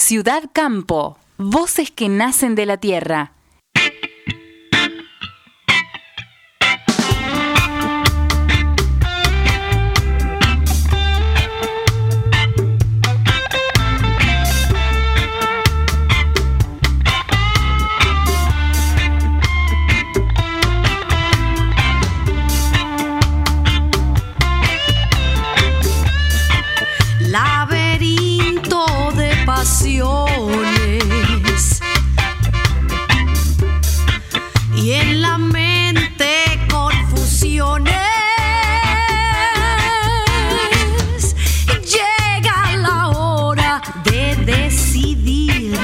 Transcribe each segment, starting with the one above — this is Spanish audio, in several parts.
Ciudad Campo, voces que nacen de la tierra. Laberinto de pasiones y en la mente confusiones. Llega la hora de decidir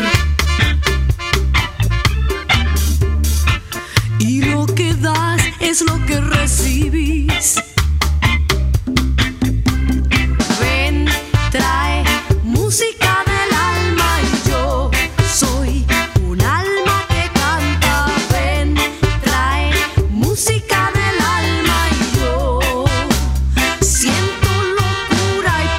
y lo que das es lo que recibís. Trae música del alma y yo soy un alma que canta. Ven, trae música del alma y yo siento locura y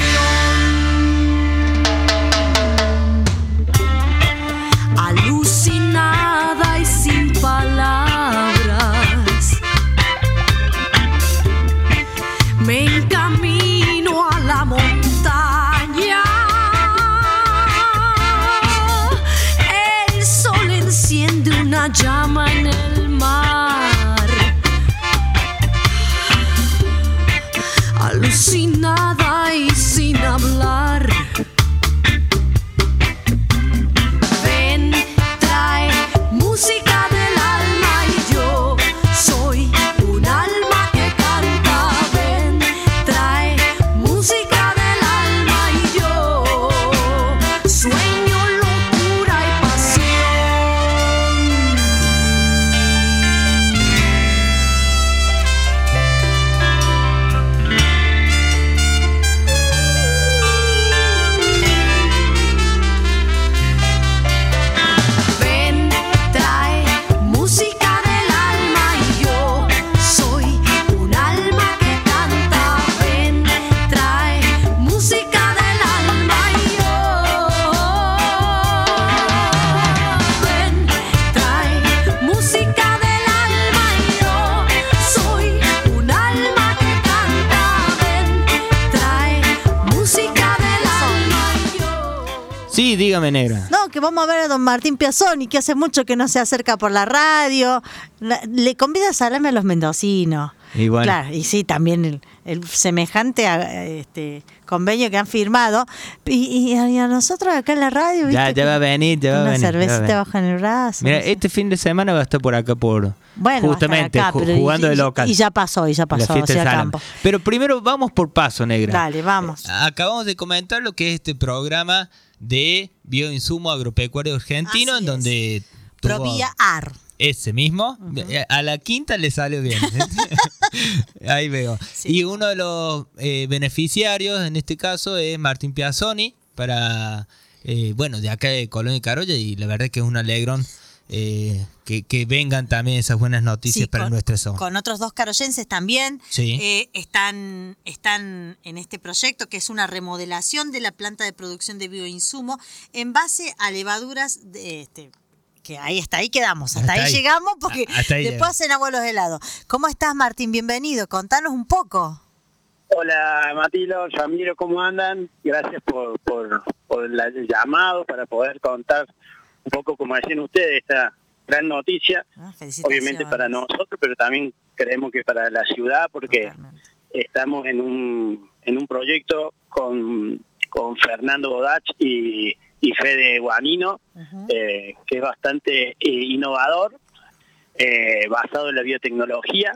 pasión. Alucinada y sin palabras, me encamino a la montaña. El sol enciende una llama en el mar. Alucinada y sin hablar. Ven, trae música del alma y yo soy un alma que canta. Ven, trae música del alma y yo sueño locura y ven, trae música del alma y yo soy un alma que canta. Ven, trae música del alma y yo. Ven, trae música del alma y yo soy un alma que canta. Ven, trae música del alma y yo. Sí, dígame, negra. No, que vamos a ver a don Martín Piazzoni, que hace mucho que no se acerca por la radio. Le convida a salarme a los mendocinos. Y bueno. Claro, y sí, también el semejante convenio que han firmado. Y a nosotros acá en la radio, ¿viste? Ya va a venir, ya va a una venir. cervecita bajo en el brazo. Mira, no sé. este fin de semana va a estar por acá, Bueno, justamente va a estar acá, pero jugando de local. Y ya pasó, La fiesta de hacia Salem. campo. Pero primero vamos por paso, negra. Dale, vamos. Acabamos de comentar lo que es este programa de bioinsumo agropecuario argentino, Así en donde es. tuvo Provía AR. ese mismo. A la quinta le salió bien. Ahí veo. Sí. Y uno de los beneficiarios en este caso es Martín Piazzoni, para de acá de Colonia y Carolla, y la verdad que es un alegrón que vengan también esas buenas noticias para nuestra zona. Con otros dos carollenses también Sí. están en este proyecto, que es una remodelación de la planta de producción de bioinsumo en base a levaduras que ahí quedamos, hasta ahí llegamos, porque Hasta ahí después hacen abuelos helados. ¿Cómo estás, Martín? Bienvenido, contanos un poco. Hola Matilo, Ramiro, ¿cómo andan? Gracias por el llamado para poder contar un poco, como decían ustedes, esta gran noticia, obviamente para nosotros, pero también creemos que para la ciudad, porque Totalmente. estamos en un proyecto con Fernando Godach y Fede Guanino, que es bastante innovador, basado en la biotecnología.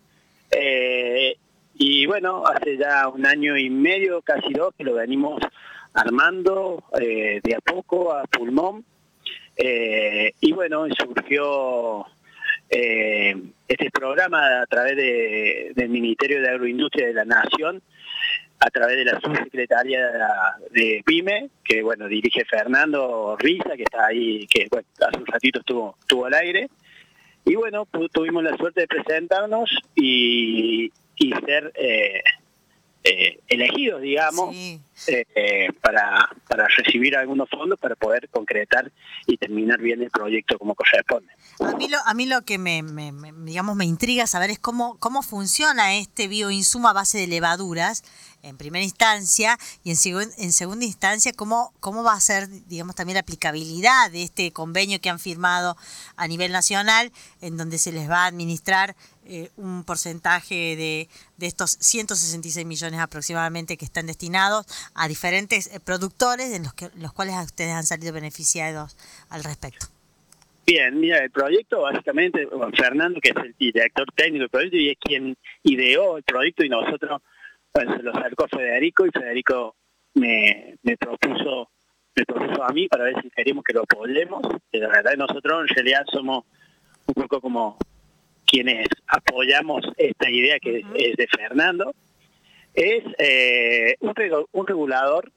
Y bueno, hace ya 1 año y medio, casi 2, que lo venimos armando de a poco, a pulmón. Y bueno, surgió este programa a través del Ministerio de Agroindustria de la Nación, a través de la subsecretaría de PYME, que bueno, dirige Fernando Riza, que está ahí, que bueno, hace un ratito estuvo al aire. Y bueno, tuvimos la suerte de presentarnos y ser elegidos, digamos, Sí. para recibir algunos fondos para poder concretar y terminar bien el proyecto como corresponde. A mí lo que digamos, me intriga saber es cómo funciona este bioinsumo a base de levaduras, en primera instancia, y en segunda instancia, cómo va a ser, digamos, también la aplicabilidad de este convenio que han firmado a nivel nacional, en donde se les va a administrar un porcentaje de estos 166 millones aproximadamente que están destinados a diferentes productores, en los cuales a ustedes han salido beneficiados al respecto. Bien, mira, el proyecto básicamente, Fernando, que es el director técnico del proyecto y es quien ideó el proyecto, y nosotros, bueno, se lo acercó a Federico, y Federico me propuso a mí para ver si queríamos que lo apoyemos. Que la verdad nosotros en realidad somos un poco como quienes apoyamos esta idea que es de Fernando. Es un regulador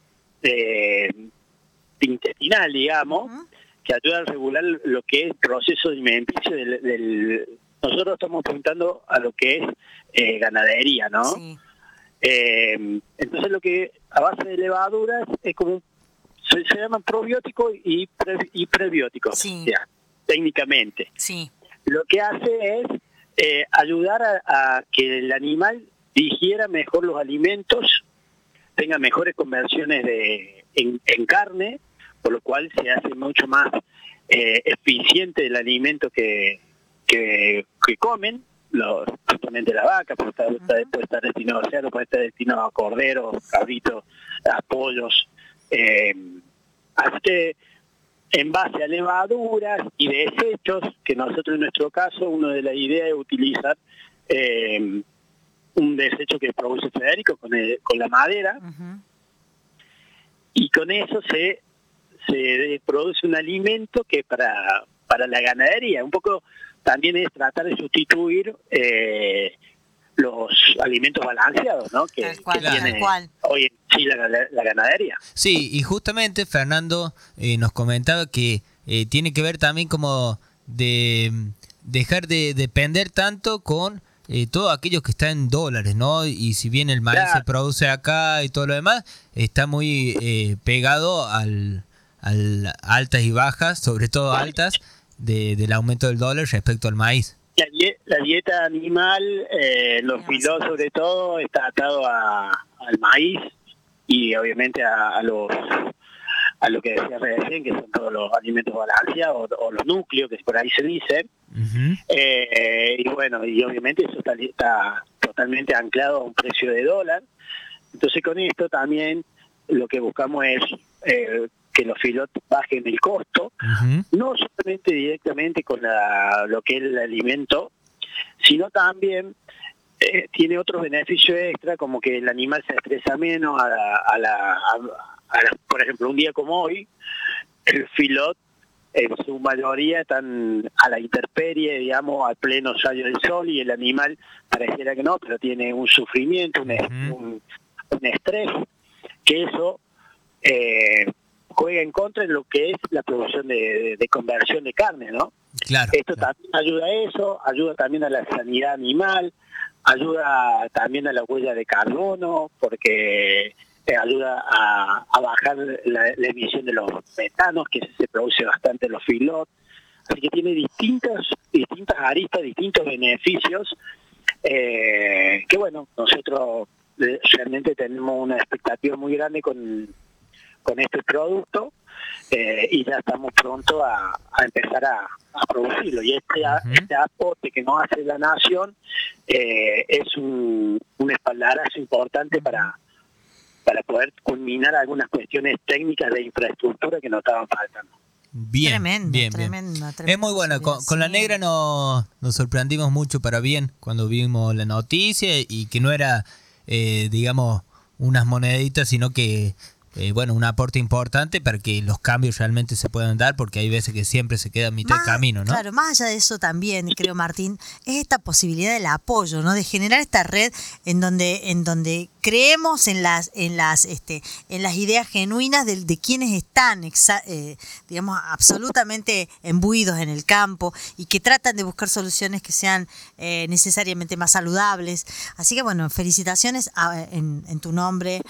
intestinal, digamos, que ayuda a regular lo que es el proceso alimenticio nosotros estamos apuntando a lo que es ganadería, ¿no? Sí. Entonces lo que a base de levaduras es como se llaman probióticos y prebióticos, Sí. o sea, técnicamente. Sí. Lo que hace es ayudar a que el animal digiera mejor los alimentos, tenga mejores conversiones en carne, por lo cual se hace mucho más eficiente el alimento que comen, justamente la vaca, puede estar destinado a cerdo, puede estar destinado a cordero, cabrito, a pollos. Así que en base a levaduras y desechos, que nosotros en nuestro caso, una de las ideas es utilizar un desecho que produce Federico con la madera, y con eso se produce un alimento que para la ganadería, un poco también es tratar de sustituir los alimentos balanceados, ¿no? Que tiene hoy en sí la ganadería. Sí, y justamente Fernando nos comentaba que tiene que ver también como de dejar de depender tanto con todo aquello que está en dólares, ¿no? Y si bien el maíz se produce acá y todo lo demás, está muy pegado al altas y bajas, sobre todo altas, del aumento del dólar respecto al maíz. La dieta animal, los filos sobre todo, está atado al maíz y obviamente a lo que decía recién, que son todos los alimentos balanceados o los núcleos, que por ahí se dice. Y bueno, y obviamente eso está totalmente anclado a un precio de dólar. Entonces con esto también lo que buscamos es que los filotes bajen el costo, no solamente directamente con lo que es el alimento, sino también tiene otros beneficios extra, como que el animal se estresa menos por ejemplo, un día como hoy, el filot en su mayoría están a la intemperie, digamos, al pleno rayo del sol, y el animal pareciera que no, pero tiene un sufrimiento, un estrés, que eso juega en contra en lo que es la producción de conversión de carne, ¿no? Claro. Esto también ayuda a eso, ayuda también a la sanidad animal, ayuda también a la huella de carbono, porque ayuda a bajar la emisión de los metanos, que se produce bastante en los filots. Así que tiene distintas aristas, distintos beneficios, que bueno, nosotros realmente tenemos una expectativa muy grande con este producto, y ya estamos pronto a empezar a producirlo. Y este aporte que nos hace la Nación es un espaldarazo importante para poder culminar algunas cuestiones técnicas de infraestructura que nos estaban faltando. Bien, Tremendo. Es muy bueno. Con la negra nos sorprendimos mucho para bien cuando vimos la noticia, y que no era, digamos, unas moneditas, sino que un aporte importante para que los cambios realmente se puedan dar, porque hay veces que siempre se queda a mitad de camino, ¿no? Claro, más allá de eso también, creo, Martín, es esta posibilidad del apoyo, ¿no? De generar esta red en donde creemos en las ideas genuinas de quienes están digamos absolutamente imbuidos en el campo y que tratan de buscar soluciones que sean necesariamente más saludables. Así que bueno, felicitaciones en tu nombre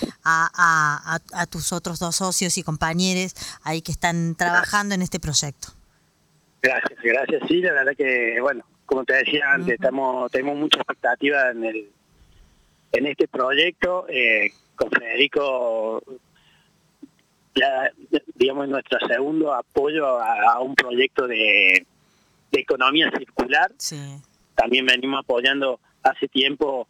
a tus otros dos socios y compañeros ahí que están trabajando en este proyecto. Gracias. Sí, la verdad que, bueno, como te decía antes, tenemos mucha expectativa en este proyecto. Con Federico, ya, digamos, nuestro segundo apoyo a un proyecto de economía circular. Sí. También venimos apoyando hace tiempo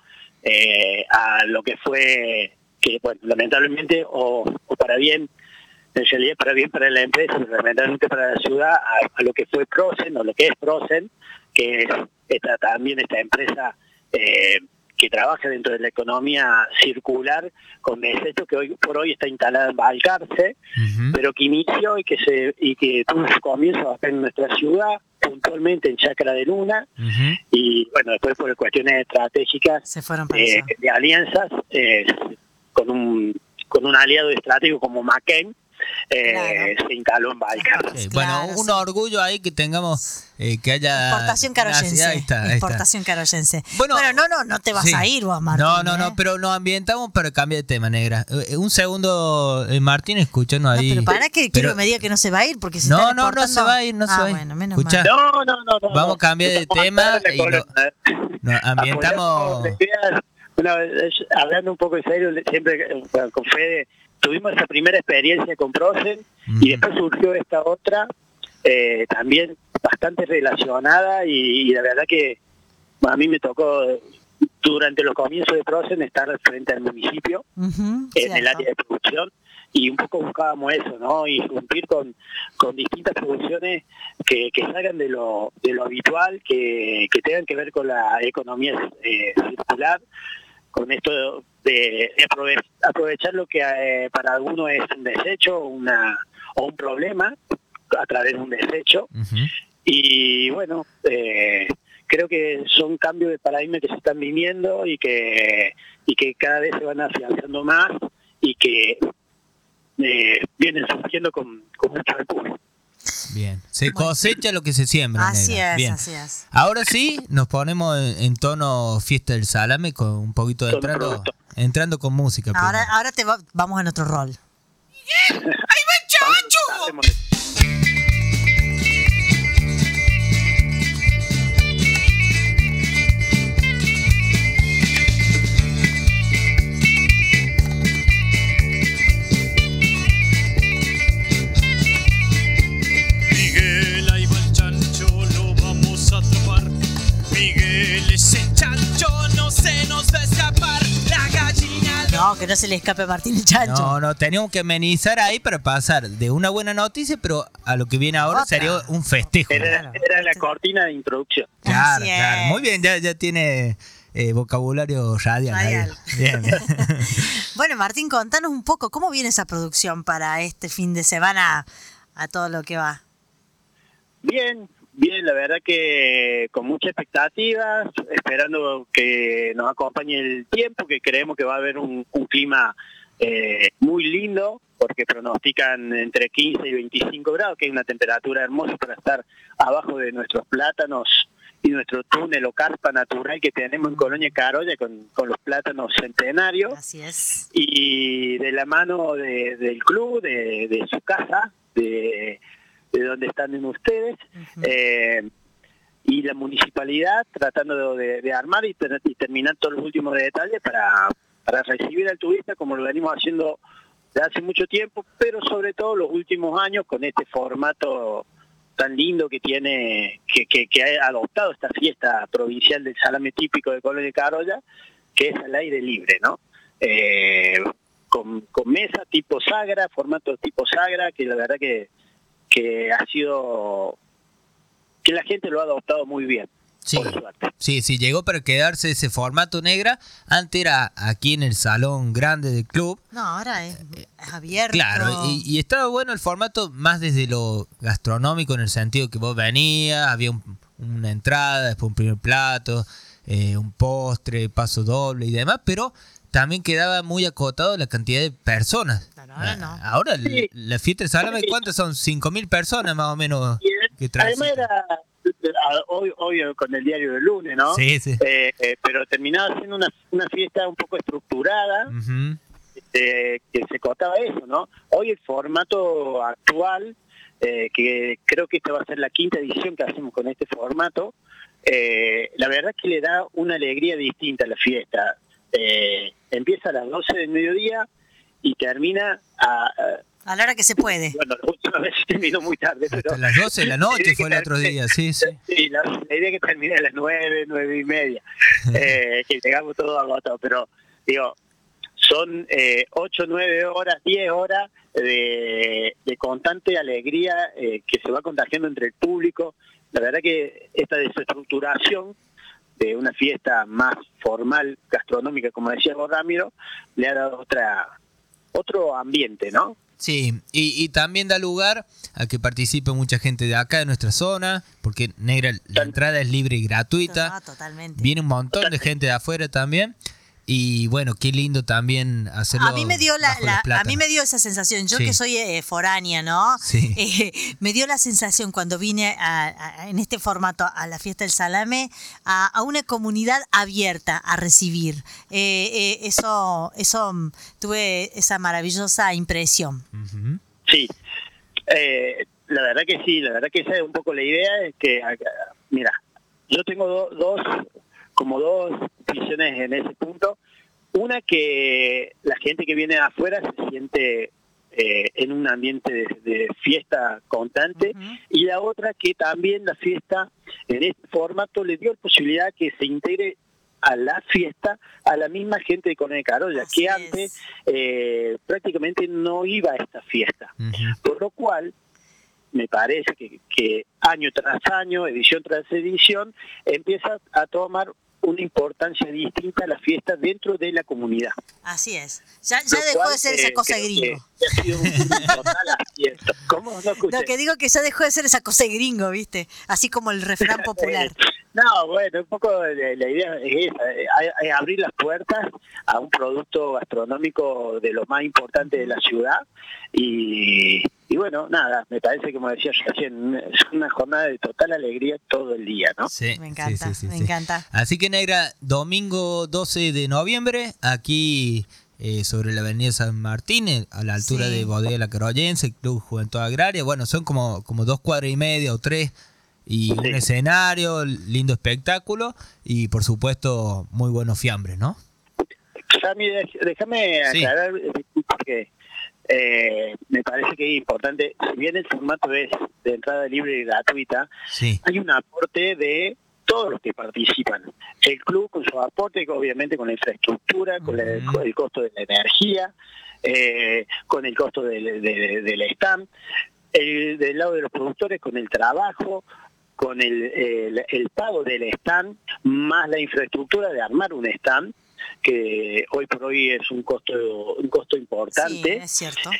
a lo que fue, que bueno, lamentablemente o para bien, en realidad para bien para la empresa, lamentablemente para la ciudad, a lo que fue Prosen, o lo que es Prosen, que es también esta empresa que trabaja dentro de la economía circular con desechos, que hoy por hoy está instalada en Balcarce, pero que inició y que tuvo su comienzo acá en nuestra ciudad, puntualmente en Chacra de Luna, y bueno, después por cuestiones estratégicas se fueron para allá. De alianzas con un aliado estratégico como McCain, Claro. se instaló en Balcarce. Bueno, Claro, un sí. orgullo ahí que tengamos, que haya... Importación caroyense. Ahí está. Importación caroyense. Bueno, no te vas sí. a ir vos, Martín. No, pero nos ambientamos para cambiar de tema, negra. Un segundo, Martín, escúchanos ahí. Pero para que quiero que me diga que no se va a ir, porque se están no exportando. se va a ir, no se va a ir. Bueno, menos Escuchá. mal. No. Vamos a cambiar de tema y nos ambientamos. Hablando un poco en serio, siempre con Fede, tuvimos esa primera experiencia con Prosen y después surgió esta otra, también bastante relacionada y la verdad que a mí me tocó durante los comienzos de Prosen estar frente al municipio, en el área de producción, y un poco buscábamos eso, ¿no? Y cumplir con distintas producciones que salgan de lo habitual, que tengan que ver con la economía circular, con esto de aprovechar lo que para algunos es un desecho o un problema a través de un desecho. Y bueno, creo que son cambios de paradigma que se están viviendo y que cada vez se van afianzando más y que vienen surgiendo con mucho empuje. Bien, se cosecha lo que se siembra. Así negra. es, Bien. así es. Ahora sí, nos ponemos en tono fiesta del salame con un poquito de entrando con música. Ahora vamos en otro rol. Miguel, ahí va el chancho, lo vamos a atrapar. Miguel, ese chancho no se nos va a escapar. La gallina. No, que no se le escape a Martín el chancho. No, teníamos que amenizar ahí para pasar de una buena noticia, pero a lo que viene ahora Otra. sería un festejo. Era la cortina de introducción. Claro, Así es. claro. Muy bien, ya tiene vocabulario radial. Radial. Bien. Bueno, Martín, contanos un poco, ¿cómo viene esa producción para este fin de semana a todo lo que va? Bien, la verdad que con mucha expectativa, esperando que nos acompañe el tiempo, que creemos que va a haber un clima muy lindo, porque pronostican entre 15 y 25 grados, que es una temperatura hermosa para estar abajo de nuestros plátanos y nuestro túnel o carpa natural que tenemos en Colonia Carolla con los plátanos centenarios. Así es. Y de la mano del club, de su casa, de donde están en ustedes, y la municipalidad tratando de armar y terminar todos los últimos detalles para recibir al turista como lo venimos haciendo de hace mucho tiempo, pero sobre todo los últimos años con este formato tan lindo que tiene, que ha adoptado esta fiesta provincial del salame típico de Colonia Carolla, que es al aire libre, ¿no? Con mesa tipo sagra, formato tipo sagra, que la verdad que ha sido, que la gente lo ha adoptado muy bien. Sí, por suerte. sí, llegó para quedarse ese formato negra. Antes era aquí en el salón grande del club. No, ahora es abierto. Claro, y estaba bueno el formato más desde lo gastronómico, en el sentido que vos venías, había una entrada, después un primer plato, un postre, paso doble y demás, pero también quedaba muy acotado la cantidad de personas. Claro, ahora no. Ahora Sí. la fiesta del salame, ¿cuántas son? 5.000 personas más o menos que Además transitan. era hoy con el diario del lunes, ¿no? Sí, sí. Pero terminaba siendo una fiesta un poco estructurada, Ujú. que se costaba eso, ¿no? Hoy el formato actual, que creo que esta va a ser la 5ª edición que hacemos con este formato, la verdad es que le da una alegría distinta a la fiesta. Empieza a las 12 del mediodía y termina A la hora que se puede. bueno, la última vez terminó muy tarde, pero Hasta las 12 de la noche fue el otro día, sí, sí. sí, la idea es que termine a las 9:30, que llegamos todos agotados, pero digo, son 8, 9 horas, 10 horas de constante alegría que se va contagiando entre el público. La verdad que esta desestructuración de una fiesta más formal, gastronómica, como decía vos, Ramiro, le ha dado otro ambiente, ¿no? Sí, y también da lugar a que participe mucha gente de acá, de nuestra zona, porque Negra, la entrada es libre y gratuita. No, totalmente. Viene un montón de gente de afuera también. Y bueno, qué lindo también hacerlo. A mí me dio bajo los a mí plátanos. me dio esa sensación. Yo Sí. que soy foránea, ¿no? Sí. Me dio la sensación cuando vine en este formato a la fiesta del salame a una comunidad abierta a recibir. Eso tuve esa maravillosa impresión. Ujú. Sí, la verdad que sí, la verdad que esa es un poco la idea, es que, mira, yo tengo dos visiones en ese punto. Una, que la gente que viene de afuera se siente en un ambiente de fiesta constante, Ujú. y la otra, que también la fiesta en este formato le dio la posibilidad que se integre a la fiesta a la misma gente de Colonia Carolla, Así que es. antes prácticamente no iba a esta fiesta. Ujú. Por lo cual, me parece que año tras año, edición tras edición, empieza a tomar una importancia distinta a la fiesta dentro de la comunidad. Así es. Ya Lo dejó cual, de ser esa cosa creo gringo. que ha sido un total acierto. ¿Cómo no escuché? No, que digo que ya dejó de ser esa cosa gringo, ¿viste? Así como el refrán popular. No, bueno, un poco la idea es esa, es abrir las puertas a un producto gastronómico de lo más importante de la ciudad y bueno, nada, me parece, como decía yo recién, es una jornada de total alegría todo el día, ¿no? Sí, Me encanta, sí, sí, sí, me sí. encanta. Así que Negra, domingo 12 de noviembre, aquí sobre la avenida San Martín, a la altura Sí. de Bodega La Caroyense, Club Juventud Agraria. Bueno, son como 2 cuadras y media o 3, y un escenario, lindo espectáculo y por supuesto muy buenos fiambres, ¿no? Sammy, déjame Sí. aclarar, porque me parece que es importante, si bien el formato es de entrada libre y gratuita, Sí. hay un aporte de todos los que participan. El club con su aporte, obviamente con la infraestructura, con el costo de la energía, con el costo del stand, del lado de los productores con el trabajo, con el pago del stand, más la infraestructura de armar un stand, que hoy por hoy es un costo importante. Sí, es cierto.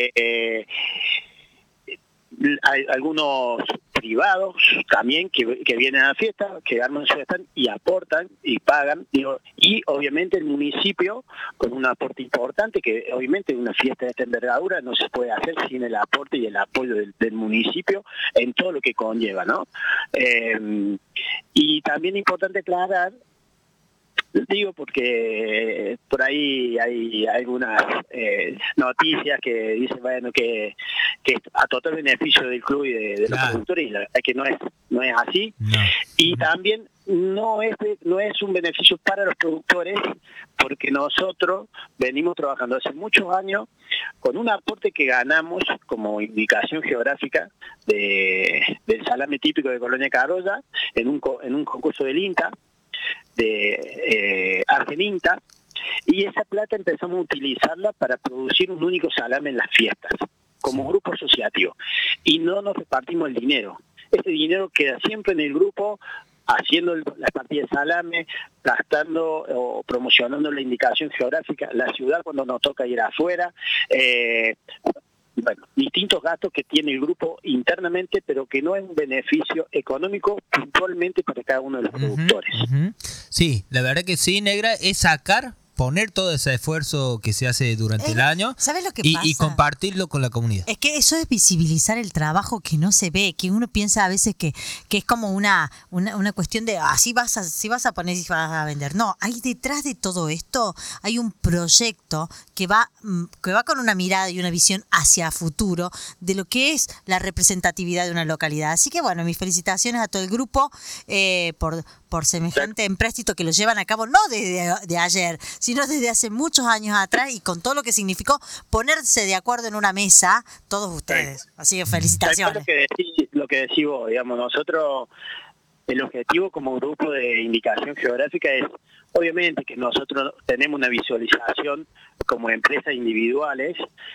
Hay algunos privados también que vienen a la fiesta, que arman su stand y aportan y pagan, y obviamente el municipio con un aporte importante, que obviamente una fiesta de esta envergadura no se puede hacer sin el aporte y el apoyo del municipio en todo lo que conlleva, ¿no? Y también importante aclarar, digo porque por ahí hay algunas noticias que dicen, bueno, que a total beneficio del club y de los Claro. productores, y la verdad que no es así. No. Y también no es un beneficio para los productores, porque nosotros venimos trabajando hace muchos años con un aporte que ganamos como indicación geográfica del salame típico de Colonia Carolla en un concurso del INTA, de Argeninta, y esa plata empezamos a utilizarla para producir un único salame en las fiestas, como grupo asociativo, y no nos repartimos el dinero. Ese dinero queda siempre en el grupo, haciendo las partidas de salame, gastando o promocionando la indicación geográfica, la ciudad cuando nos toca ir afuera, bueno, distintos gastos que tiene el grupo internamente, pero que no es un beneficio económico puntualmente para cada uno de los productores. Ujú. Sí, la verdad que sí, Negra, es sacar poner todo ese esfuerzo que se hace durante el año ¿Sabes lo que y pasa? compartirlo con la comunidad. Es que eso es visibilizar el trabajo que no se ve, que uno piensa a veces que es como una cuestión de así vas a poner y vas a vender. No, hay detrás de todo esto, hay un proyecto que va con una mirada y una visión hacia futuro de lo que es la representatividad de una localidad. Así que bueno, mis felicitaciones a todo el grupo por semejante empréstito que lo llevan a cabo no desde de ayer, sino desde hace muchos años atrás y con todo lo que significó ponerse de acuerdo en una mesa todos ustedes. Así que felicitaciones. Lo que decís vos, digamos, nosotros, el objetivo como grupo de indicación geográfica es, obviamente, que nosotros tenemos una visualización como empresas individuales,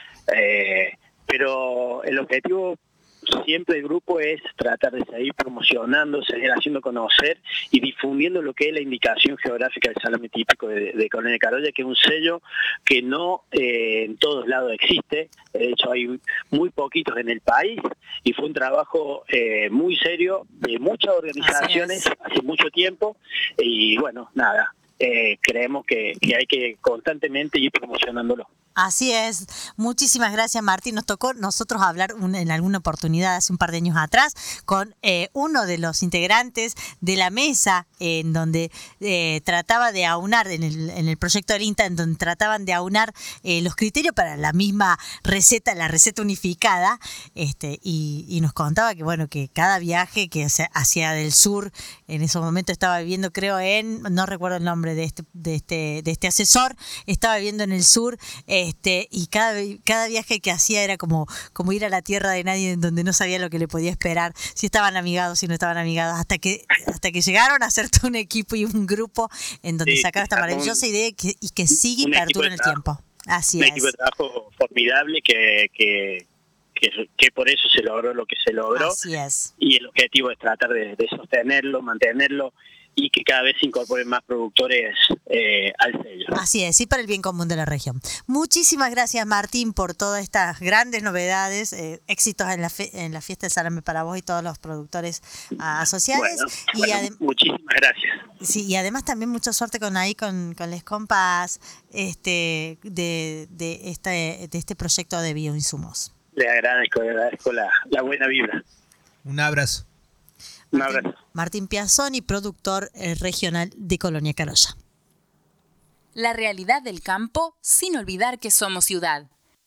pero el objetivo siempre del grupo es tratar de seguir promocionando, seguir haciendo conocer y difundiendo lo que es la indicación geográfica del salame típico de Colonia Carolla, que es un sello que no en todos lados existe. De hecho, hay muy poquitos en el país y fue un trabajo muy serio de muchas organizaciones hace mucho tiempo y bueno, nada, creemos que hay que constantemente ir promocionándolo. Así es. Muchísimas gracias, Martín. Nos tocó nosotros hablar en alguna oportunidad hace un par de años atrás con uno de los integrantes de la mesa en donde trataba de aunar, en el proyecto del INTA, en donde trataban de aunar los criterios para la misma receta, la receta unificada, y nos contaba que bueno, que cada viaje que hacia del sur, en ese momento estaba viviendo, creo no recuerdo el nombre de este asesor, estaba viviendo en el sur, y cada viaje que hacía era como ir a la tierra de nadie, en donde no sabía lo que le podía esperar, si estaban amigados, si no estaban amigados, hasta que llegaron a ser todo un equipo y un grupo en donde sacaron esta maravillosa idea y que sigue y perdura en el tiempo. Así es. Un equipo de trabajo formidable que por eso se logró lo que se logró. Así es. Y el objetivo es tratar de sostenerlo, mantenerlo y que cada vez se incorporen más productores al sello. Así es, y para el bien común de la región. Muchísimas gracias, Martín, por todas estas grandes novedades, éxitos en la fiesta del salame para vos y todos los productores asociados. Bueno, muchísimas gracias. Sí, y además también mucha suerte con les compas de este proyecto de bioinsumos. Le agradezco la buena vibra. Un abrazo. Martín Piazzoni, productor regional de Colonia Carolla. La realidad del campo sin olvidar que somos ciudad.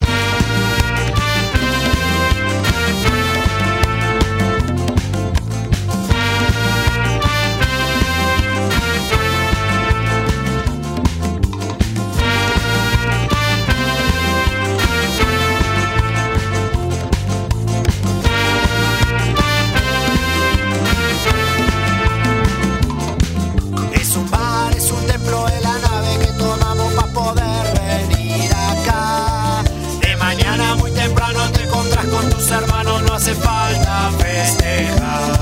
Hermanos, no hace falta festejar.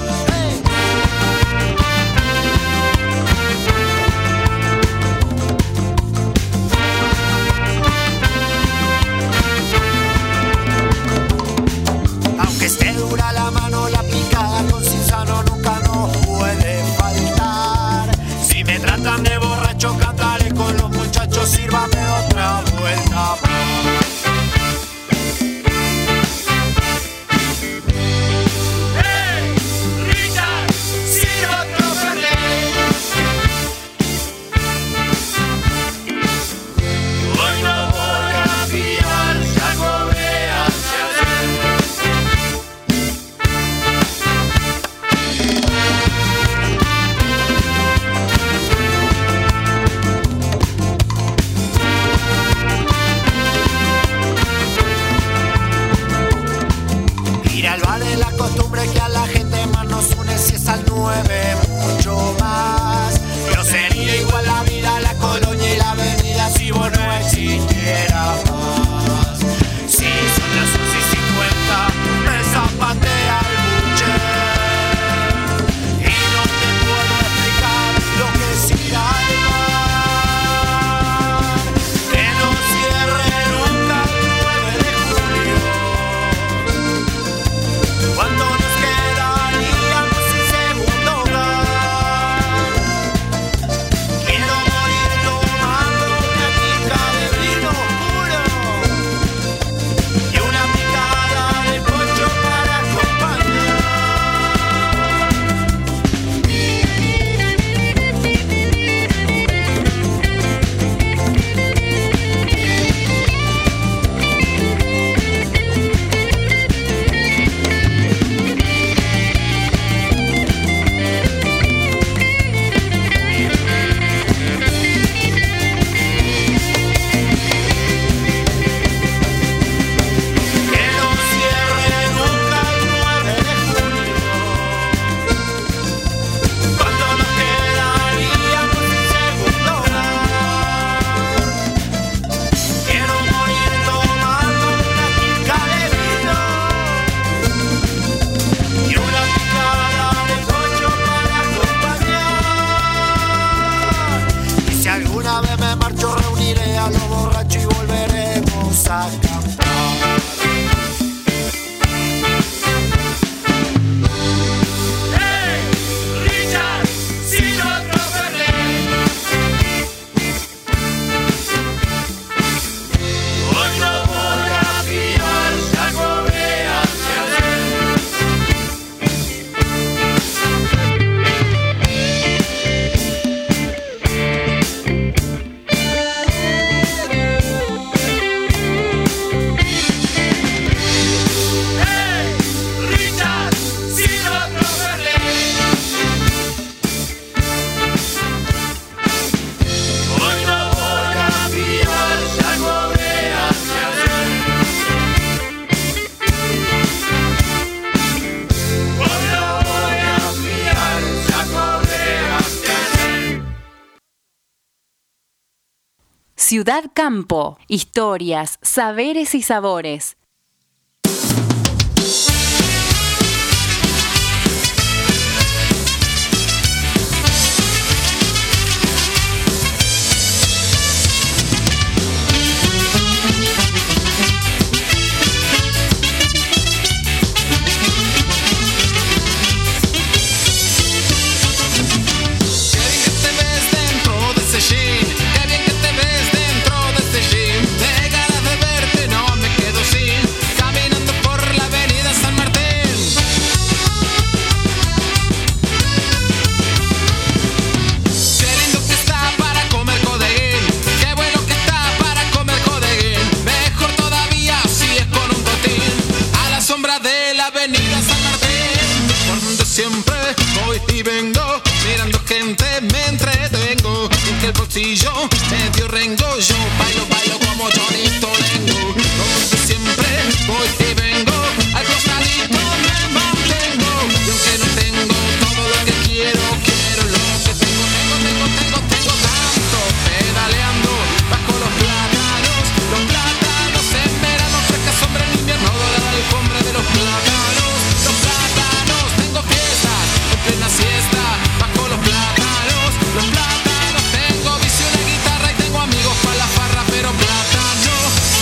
Aunque esté dura la mano, la picada con sinsano nunca nos puede faltar. Si me tratan de borracho, cantaré con los muchachos, sírvame otra vuelta más. Mucho más. No sería igual la vida, la colonia y la avenida si vos no existieras más. Si son las 11:50, me zapatea el buche y no te puedo explicar lo que es ir al mar. Que no cierre nunca el 9 de julio, cuando no Ciudad Campo. Historias, saberes y sabores. Siempre voy y vengo, mirando gente me entretengo, y que el bolsillo medio rengo, yo bailo como Johnny Tolengo. Donde siempre voy y vengo, al costadito me mantengo, y aunque no tengo todo lo que quiero lo que tengo tanto, pedaleando bajo los plátanos en verano, fresca sombra en invierno, la alfombra de los plátanos. Plena siesta, bajo los plátanos, tengo vicio de guitarra y tengo amigos para la farra, pero plátano.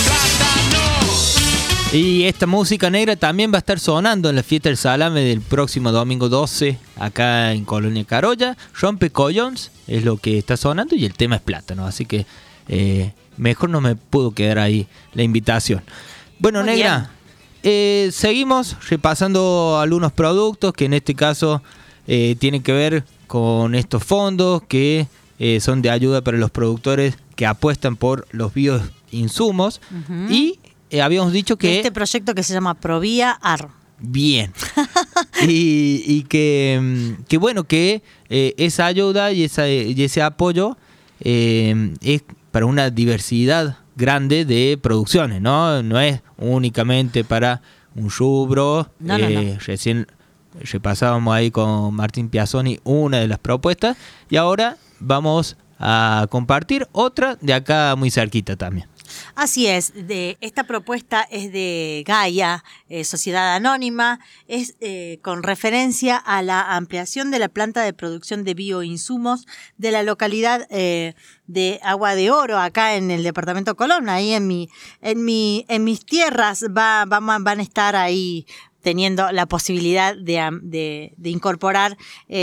Y esta música negra también va a estar sonando en la fiesta del salame del próximo domingo 12, acá en Colonia Carolla. Rompecollons es lo que está sonando y el tema es plátano, así que mejor no me pudo quedar ahí la invitación. Bueno, muy negra, seguimos repasando algunos productos que en este caso tienen que ver con estos fondos que son de ayuda para los productores que apuestan por los bioinsumos. Y habíamos dicho que este proyecto que se llama Provía AR. Bien. y que bueno, que esa ayuda y ese apoyo es para una diversidad grande de producciones, ¿no? No es únicamente para un rubro. No. Recién repasábamos ahí con Martín Piazzoni una de las propuestas y ahora vamos a compartir otra de acá muy cerquita también. Así es, esta propuesta es de Gaia, Sociedad Anónima, es con referencia a la ampliación de la planta de producción de bioinsumos de la localidad de Agua de Oro, acá en el departamento Colón. Ahí en mis tierras van a estar ahí teniendo la posibilidad de incorporar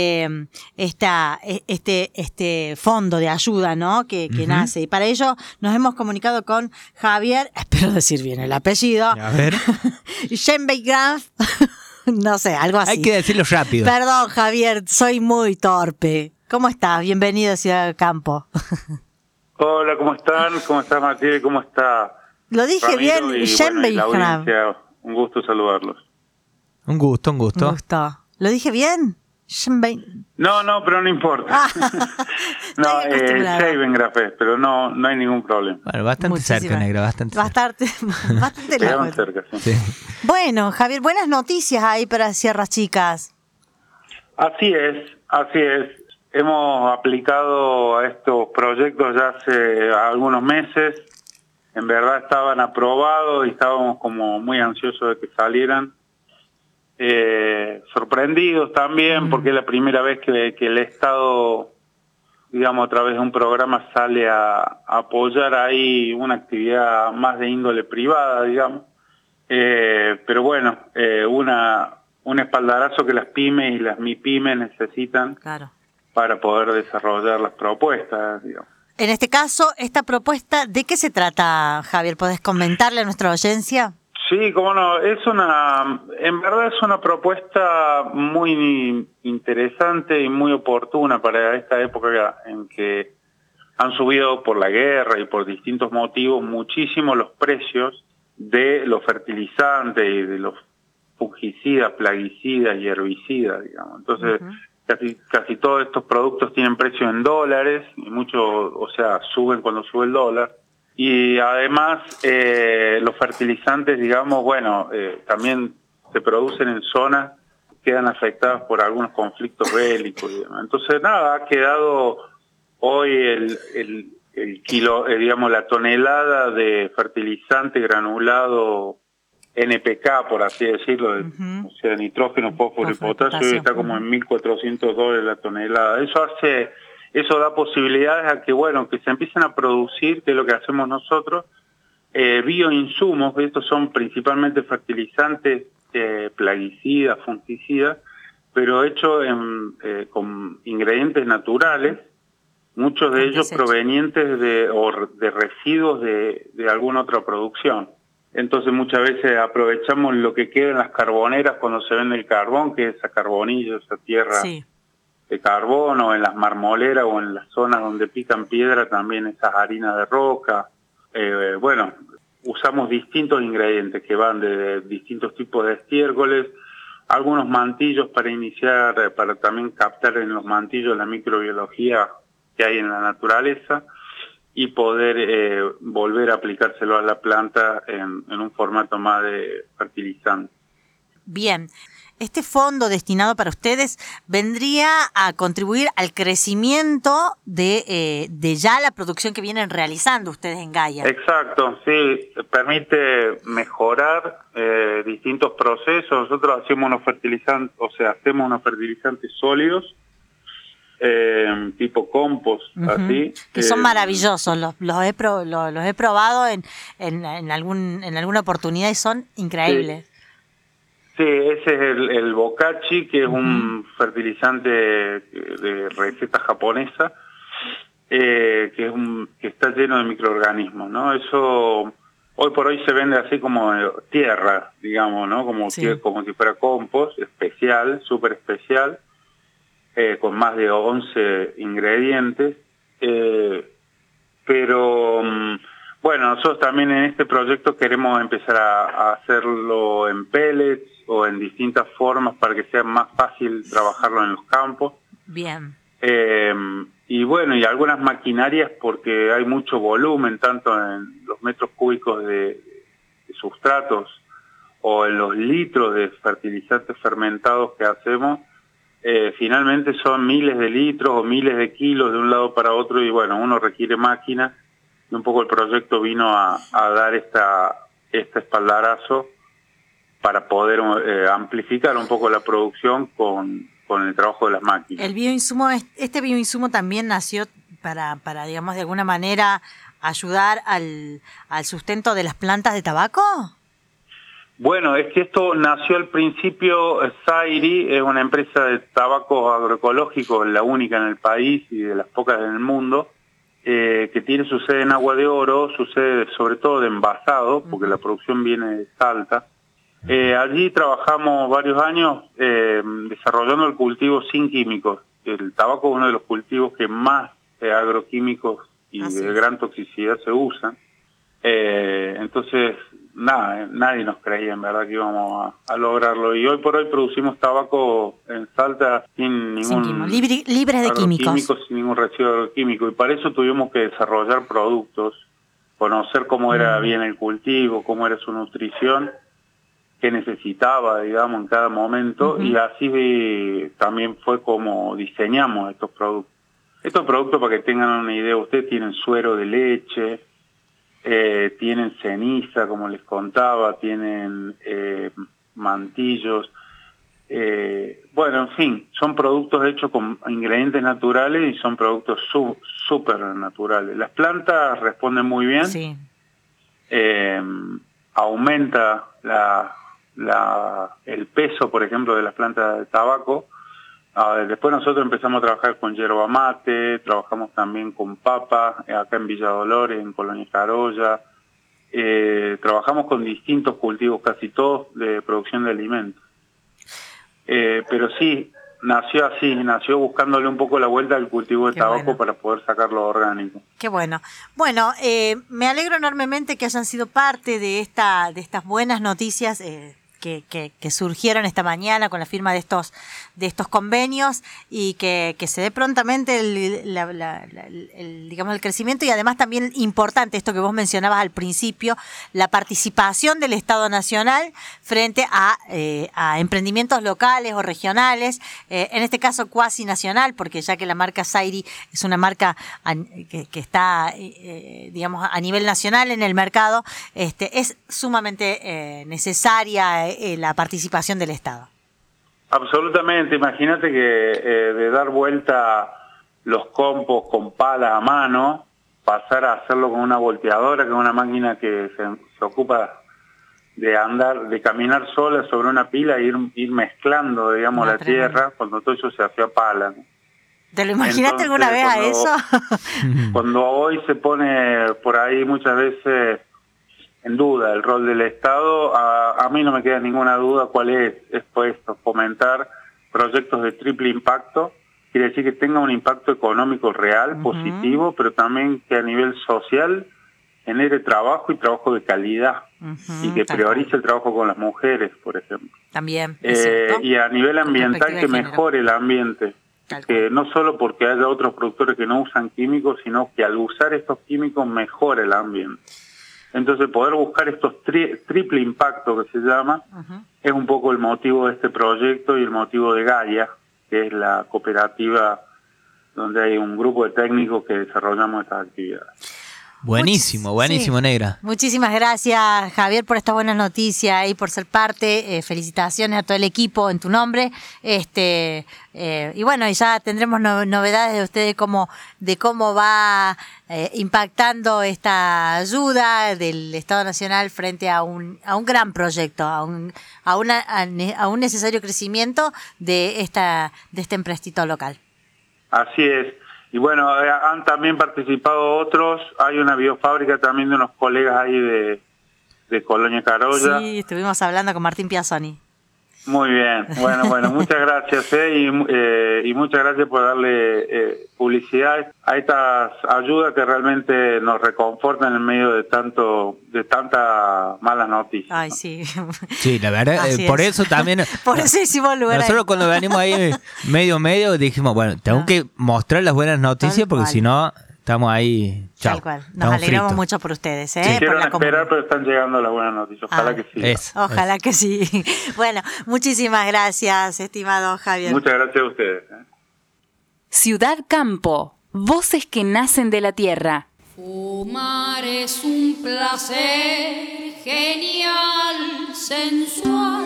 este fondo de ayuda, ¿no? que nace. Y para ello nos hemos comunicado con Javier, espero decir bien el apellido. A ver. Schembegraf, no sé, algo así. Hay que decirlo rápido. Perdón, Javier, soy muy torpe. ¿Cómo estás? Bienvenido a Ciudad del Campo. Hola, ¿cómo están? ¿Cómo está Matilde? ¿Cómo está Lo dije Ramiro? bien, Y, Schembegraf. Un gusto saludarlos. Un gusto. ¿Lo dije bien? No, pero no importa. No, Schembegraf, pero no hay ningún problema. Bueno, bastante cerca, negra, bastante lejos. Cerca, sí. Sí. Bueno, Javier, buenas noticias ahí para Sierras Chicas. Así es. Hemos aplicado a estos proyectos ya hace algunos meses. En verdad estaban aprobados y estábamos como muy ansiosos de que salieran. Sorprendidos también porque es la primera vez que el Estado, digamos, a través de un programa sale a apoyar ahí una actividad más de índole privada, digamos. Pero bueno, un espaldarazo que las pymes y las MIPYMES necesitan, Claro. para poder desarrollar las propuestas, digamos. En este caso, esta propuesta, ¿de qué se trata, Javier? ¿Podés comentarle a nuestra audiencia? Sí, cómo no. En verdad es una propuesta muy interesante y muy oportuna para esta época en que han subido por la guerra y por distintos motivos muchísimo los precios de los fertilizantes y de los fungicidas, plaguicidas y herbicidas, digamos. Entonces, casi todos estos productos tienen precio en dólares y muchos, suben cuando sube el dólar. Y además los fertilizantes, digamos, también se producen en zonas que quedan afectadas por algunos conflictos bélicos y demás. Entonces, ha quedado hoy el el kilo, digamos, la tonelada de fertilizante granulado NPK, por así decirlo, o sea, nitrógeno, fósforo y potasio, está como en $1.400 la tonelada. Eso da posibilidades a que, bueno, que se empiecen a producir, que es lo que hacemos nosotros, bioinsumos. Estos son principalmente fertilizantes, plaguicidas, fungicidas, pero hechos con ingredientes naturales, muchos de ellos provenientes de residuos de alguna otra producción. Entonces muchas veces aprovechamos lo que queda en las carboneras cuando se vende el carbón, que es esa carbonilla, esa tierra de carbón, o en las marmoleras o en las zonas donde pican piedra también esas harinas de roca. Bueno, usamos distintos ingredientes que van de distintos tipos de estiércoles, algunos mantillos para iniciar, para también captar en los mantillos la microbiología que hay en la naturaleza y poder volver a aplicárselo a la planta en un formato más de fertilizante. Bien, este fondo destinado para ustedes vendría a contribuir al crecimiento de ya la producción que vienen realizando ustedes en Gaia. Exacto, sí, permite mejorar distintos procesos. Nosotros hacemos unos fertilizantes, hacemos unos fertilizantes sólidos, tipo compost, así. Que son maravillosos, los he probado en alguna oportunidad y son increíbles. Sí, ese es el bokashi, que es un fertilizante de receta japonesa, que está lleno de microorganismos, ¿no? Eso hoy por hoy se vende así como tierra, digamos, ¿no? Como si fuera compost especial, súper especial, con más de 11 ingredientes, pero bueno, nosotros también en este proyecto queremos empezar a hacerlo en pellets o en distintas formas para que sea más fácil trabajarlo en los campos. Bien. Y bueno, y algunas maquinarias, porque hay mucho volumen, tanto en los metros cúbicos de sustratos o en los litros de fertilizantes fermentados que hacemos. Finalmente son miles de litros o miles de kilos de un lado para otro, y bueno, uno requiere máquinas, y un poco el proyecto vino a dar este espaldarazo para poder amplificar un poco la producción con el trabajo de las máquinas. El bioinsumo, este bioinsumo también nació para digamos, de alguna manera ayudar al sustento de las plantas de tabaco. Bueno, es que esto nació al principio. Zairi es una empresa de tabacos agroecológicos, la única en el país y de las pocas en el mundo, que tiene su sede en Agua de Oro, su sede sobre todo de envasado, porque la producción viene de Salta. Allí trabajamos varios años desarrollando el cultivo sin químicos. El tabaco es uno de los cultivos que más agroquímicos y de gran toxicidad se usan. Entonces, nadie nos creía en verdad que íbamos a lograrlo. Y hoy por hoy producimos tabaco en Salta sin ningún libres de químicos, sin ningún residuo agroquímico. Y para eso tuvimos que desarrollar productos, conocer cómo era bien el cultivo, cómo era su nutrición, qué necesitaba, digamos, en cada momento, y así también fue como diseñamos estos productos. Estos productos, para que tengan una idea, ustedes tienen suero de leche, tienen ceniza, como les contaba, tienen mantillos, bueno, en fin, son productos hechos con ingredientes naturales y son productos súper naturales. Las plantas responden muy bien, aumenta el peso, por ejemplo, de las plantas de tabaco. Después nosotros empezamos a trabajar con yerba mate, trabajamos también con papa, acá en Villa Dolores, en Colonia Carolla. Trabajamos con distintos cultivos, casi todos de producción de alimentos. Pero sí, nació buscándole un poco la vuelta al cultivo de tabaco para poder sacarlo orgánico. Qué bueno. Bueno, me alegro enormemente que hayan sido parte de estas buenas noticias que surgieron esta mañana con la firma de estos convenios y que se dé prontamente digamos el crecimiento, y además también importante esto que vos mencionabas al principio, la participación del Estado Nacional frente a emprendimientos locales o regionales, en este caso cuasi nacional, porque ya que la marca Zairi es una marca que está digamos a nivel nacional en el mercado, es sumamente necesaria la participación del Estado. Absolutamente. Imagínate que de dar vuelta los compost con palas a mano, pasar a hacerlo con una volteadora, que es una máquina que se ocupa de caminar sola sobre una pila e ir mezclando, digamos, la tierra, cuando todo eso se hacía pala, ¿no? ¿Te lo imaginaste alguna vez a eso? Cuando hoy se pone por ahí muchas veces en duda el rol del Estado, a mí no me queda ninguna duda cuál es pues fomentar proyectos de triple impacto. Quiere decir que tenga un impacto económico real, positivo, pero también que a nivel social genere trabajo y trabajo de calidad, y que priorice el trabajo con las mujeres, por ejemplo. También. Y a nivel ambiental que mejore el ambiente. Que no solo porque haya otros productores que no usan químicos, sino que al usar estos químicos mejore el ambiente. Entonces poder buscar estos triple impacto que se llama, es un poco el motivo de este proyecto y el motivo de Gaia, que es la cooperativa donde hay un grupo de técnicos que desarrollamos estas actividades. Buenísimo, sí. Negra. Muchísimas gracias, Javier, por estas buenas noticias y por ser parte. Felicitaciones a todo el equipo en tu nombre. Y bueno, y ya tendremos novedades de ustedes de cómo va impactando esta ayuda del Estado Nacional frente a un gran proyecto, a un necesario crecimiento de este empréstito local. Así es. Y bueno, han también participado otros. Hay una biofábrica también de unos colegas ahí de Colonia Carolla. Sí, estuvimos hablando con Martín Piazzoni. Muy bien. Bueno, muchas gracias. Y muchas gracias por darle publicidad a estas ayudas que realmente nos reconfortan en medio de tanta malas noticias. Ay, sí. Sí, la verdad, por eso también. Por eso hicimos lugar. Nosotros cuando venimos ahí medio dijimos, bueno, tengo que mostrar las buenas noticias porque si no, estamos ahí. Chao. Tal cual. Nos alegramos mucho por ustedes. Quisieron esperar, pero están llegando las buenas noticias. Ojalá que sí. Ojalá que sí. Bueno, muchísimas gracias, estimado Javier. Muchas gracias a ustedes. Ciudad Campo, voces que nacen de la tierra. Fumar es un placer genial, sensual.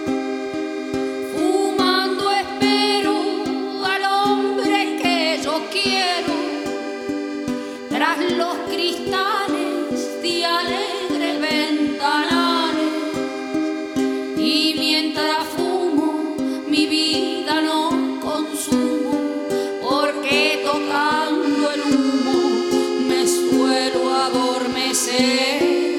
Fumando espero al hombre que yo quiero. Tras los cristales de alegres ventanales, y mientras fumo mi vida no consumo, porque tocando el humo me suelo adormecer.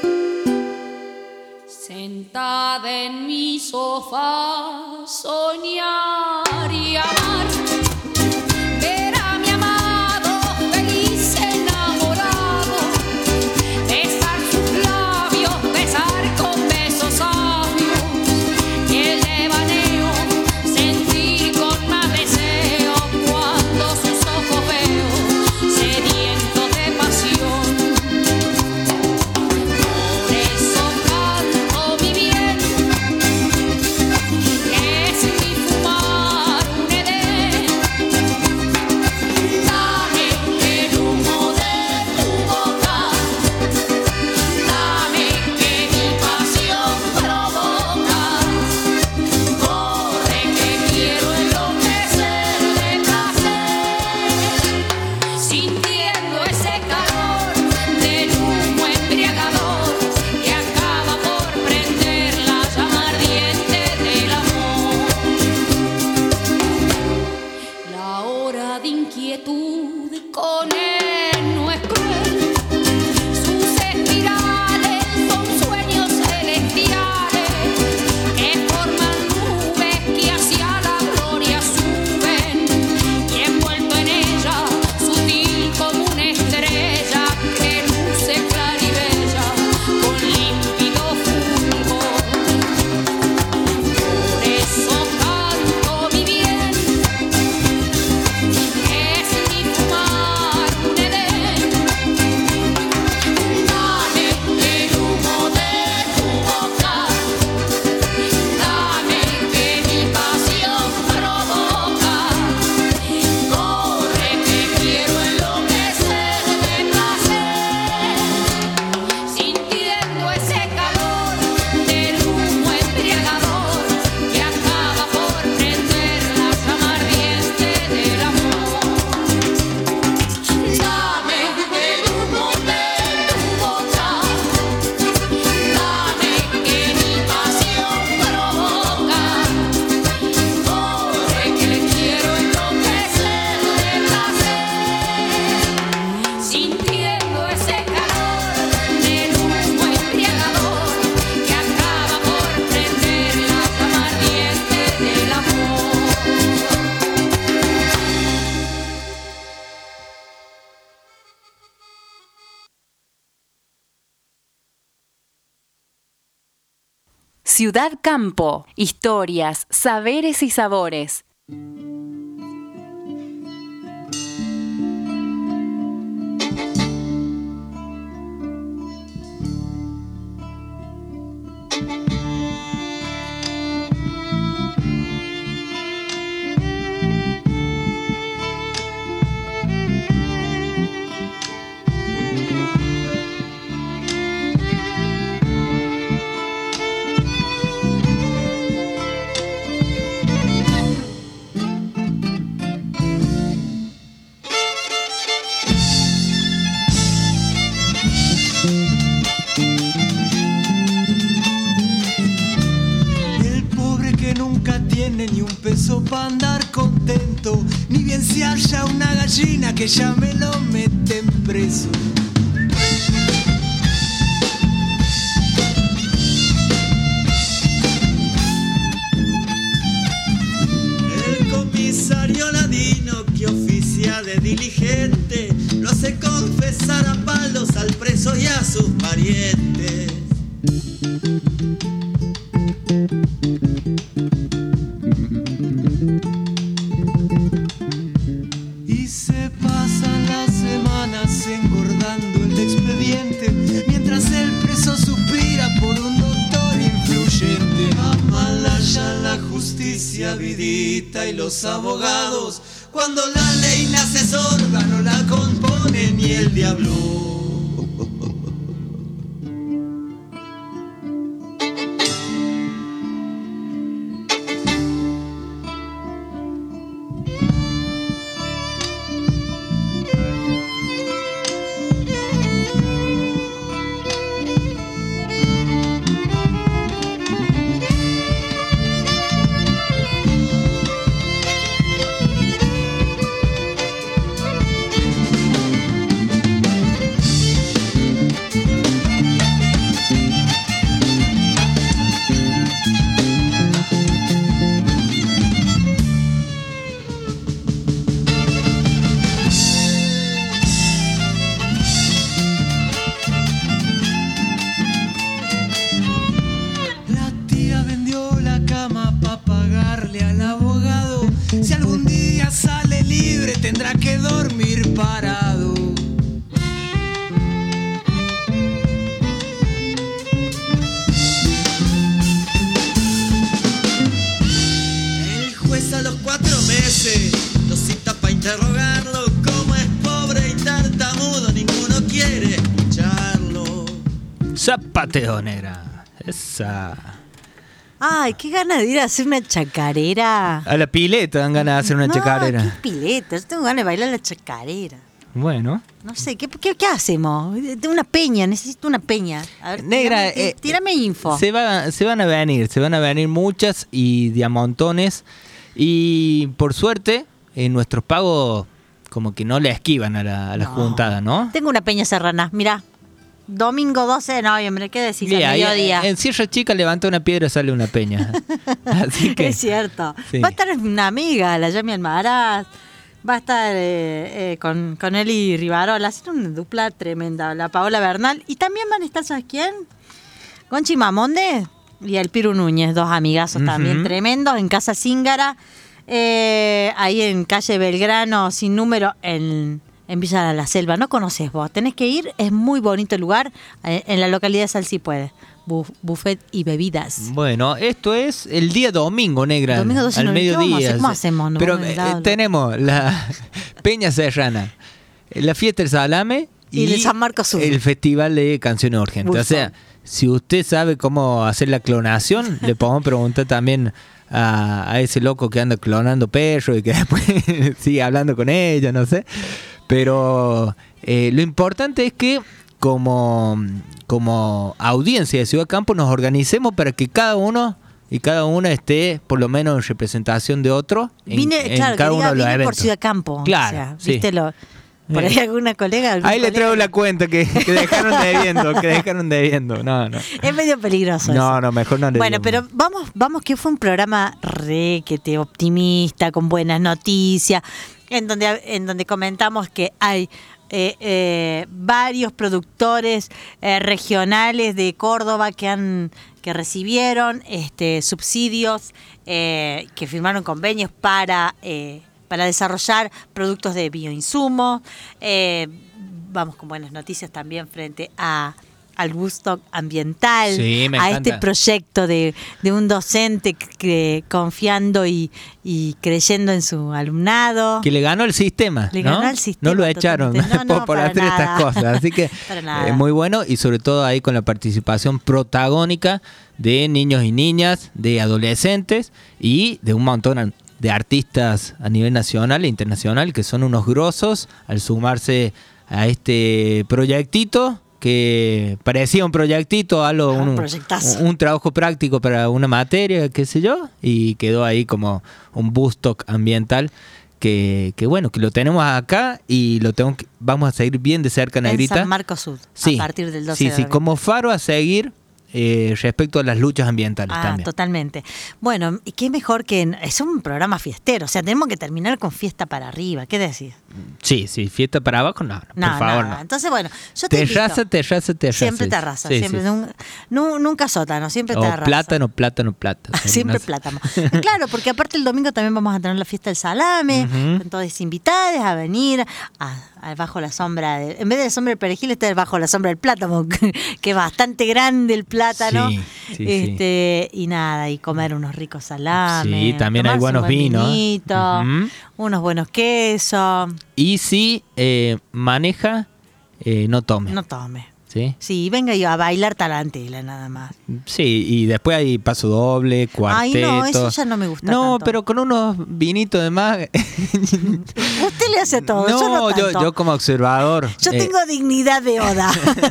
Sentada en mi sofá soñar y amar, ver a mi amado feliz enamorado, besar sus labios, besar con besos sabios, y el devaneo sentir con más deseo cuando sus ojos veo sedientos de pasión. Por eso canto mi bien, que es mi fumar un edén. Ciudad Campo. Historias, saberes y sabores. Ni un peso para andar contento, ni bien se haya una gallina que ya me lo meten preso. El comisario ladino que oficia de diligente lo hace confesar a palos al preso y a sus parientes. Y se pasan las semanas engordando el expediente, mientras el preso suspira por un doctor influyente. Amalaya la justicia vidita y los abogados, cuando la ley nace sorda no la compone ni el diablo. Si algún día sale libre tendrá que dormir parado. El juez a los 4 meses lo cita para interrogarlo. Como es pobre y tartamudo, ninguno quiere escucharlo. Zapateo, negra. Esa. Ay, qué ganas de ir a hacer una chacarera. A la pileta dan ganas de hacer una chacarera. ¿Qué pileta? Yo tengo ganas de bailar la chacarera. Bueno. No sé, ¿qué hacemos? Una peña, necesito una peña. A ver, negra, tírame info. Se van a venir muchas y de a montones. Y por suerte, nuestros pagos como que no le esquivan a la juntada, ¿no? Tengo una peña serrana, mirá. Domingo 12 de noviembre, ¿qué decís? Mira, a mediodía. En Sierra Chica levanta una piedra y sale una peña. Así que, es cierto. Sí. Va a estar una amiga, la Yami Almaraz. Va a estar con Eli Rivarola. Hacer una dupla tremenda. La Paola Bernal. Y también van a estar, ¿sabes quién? Conchi Mamonde y el Piru Núñez. Dos amigazos también tremendos. En Casa Zíngara. Ahí en calle Belgrano, sin número, en Villa de la Selva. No conoces vos, tenés que ir, es muy bonito el lugar, en la localidad de Sal si puede. Buffet y bebidas. Bueno, esto es el día domingo, negra. Domingo 12 al mediodía. ¿Cómo hacemos? No, pero tenemos la Peña Serrana, la fiesta del salame y el San Marcos Sur. El festival de canciones urgentes. Bufón. O sea, si usted sabe cómo hacer la clonación, le podemos preguntar también a ese loco que anda clonando perros y que después sigue hablando con ella, no sé. Pero lo importante es que como audiencia de Ciudad Campo nos organicemos para que cada uno y cada una esté por lo menos en representación de otro en cada uno de los eventos. Por Ciudad Campo. Claro, o sea, sí. ¿viste por ahí alguna colega? Ahí le traigo la cuenta que dejaron debiendo. No. Es medio peligroso. No, mejor no le Bueno, digo. pero vamos que fue un programa requete optimista, con buenas noticias, en donde comentamos que hay varios productores regionales de Córdoba que recibieron subsidios, que firmaron convenios para desarrollar productos de bioinsumo. Vamos con buenas noticias también frente al Woodstock ambiental, Sí, me a encanta. este proyecto de un docente que confiando y creyendo en su alumnado. Que le ganó el sistema, Le ¿no? ganó el sistema, No lo echaron totalmente. No, por para hacer nada. estas cosas. Así que Para nada. muy bueno, y sobre todo ahí con la participación protagónica de niños y niñas, de adolescentes y de un montón de artistas a nivel nacional e internacional que son unos grosos al sumarse a este proyectito que parecía un proyectito, algo, Un proyectazo. un trabajo práctico para una materia, qué sé yo, y quedó ahí como un Woodstock ambiental que bueno, que lo tenemos acá y vamos a seguir bien de cerca, En Negrita. San Marcos Sud, Sí, a partir del 12 sí, de sí, abril. como faro a seguir respecto a las luchas ambientales también. Totalmente. Bueno, y qué mejor que es un programa fiestero, o sea, tenemos que terminar con fiesta para arriba, ¿qué decís? Sí, fiesta para abajo, no, por favor, nada. no. Entonces, bueno, yo te Terraza. Siempre terraza, Sí, siempre, sí. nunca sótano, siempre O terraza. plátano. Siempre No sé. plátano. Claro, porque aparte el domingo también vamos a tener la fiesta del salame, están todos invitados a venir bajo la sombra, en vez de la sombra del perejil, está bajo la sombra del plátano, que es bastante grande el plátano. Sí, sí. Y nada, y comer unos ricos salames. Sí, también hay tomarse buenos un buen vinos. vinito, Ujú. unos buenos quesos. Y si maneja, no tome. No tome. ¿Sí? Sí, venga yo a bailar tarantela nada más. Sí, y después hay paso doble, cuarteto. Ay, no, eso ya no me gusta No, tanto. pero con unos vinitos de más. Usted le hace todo, yo no tanto. yo como observador. Yo tengo dignidad de Oda.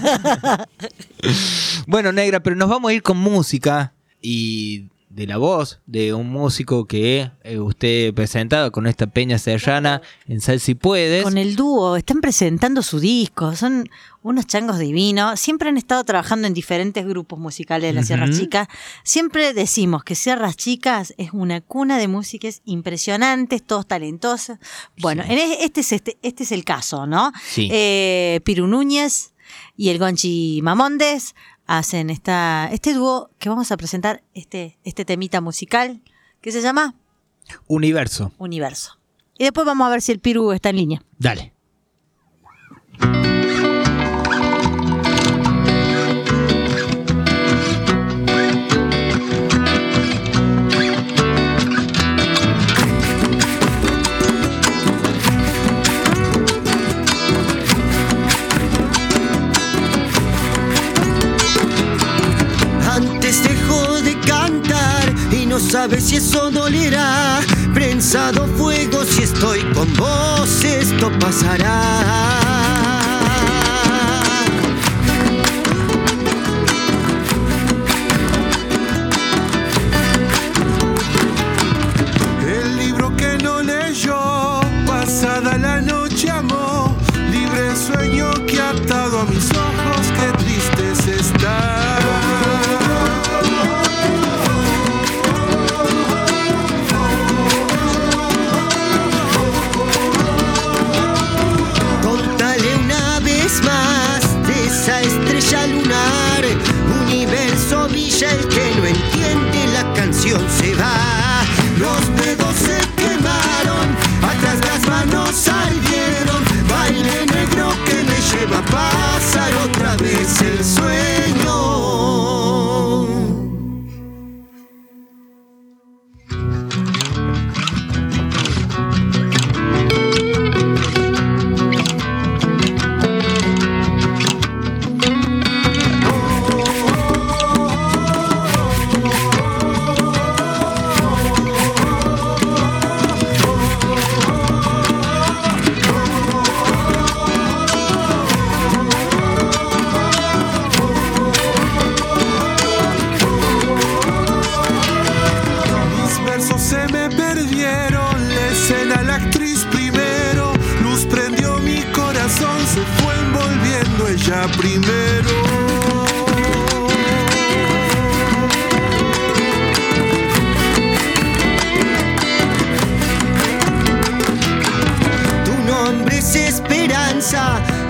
Bueno, Negra, pero nos vamos a ir con música y de la voz de un músico que usted presentado con esta Peña Serrana en Sal Si Puedes. Con el dúo, están presentando su disco, son unos changos divinos. Siempre han estado trabajando en diferentes grupos musicales de la Sierra Chica. Siempre decimos que Sierras Chicas es una cuna de músicas impresionantes, todos talentosos. Bueno, este es el caso, ¿no? Sí. Piru Núñez y el Gonchi Mamondes hacen este dúo que vamos a presentar, este temita musical que se llama Universo. Universo. Y después vamos a ver si el Piru está en línea. Dale. Antes dejó de cantar y no sabe si eso dolerá. Prensado fuego, si estoy con vos, esto pasará. El libro que no leyó, pasada la noche amó. Libre sueño que atado a mis ojos, qué tristes está. Contale una vez más de esa estrella lunar. Universo brilla, el que no entiende la canción se va. Los dedos se quemaron, atrás las manos salieron. Baile negro que me lleva a pasar otra vez el sueño. Mis versos se me perdieron, la escena, la actriz primero. Luz prendió mi corazón, se fue envolviendo ella primero. Tu nombre es esperanza,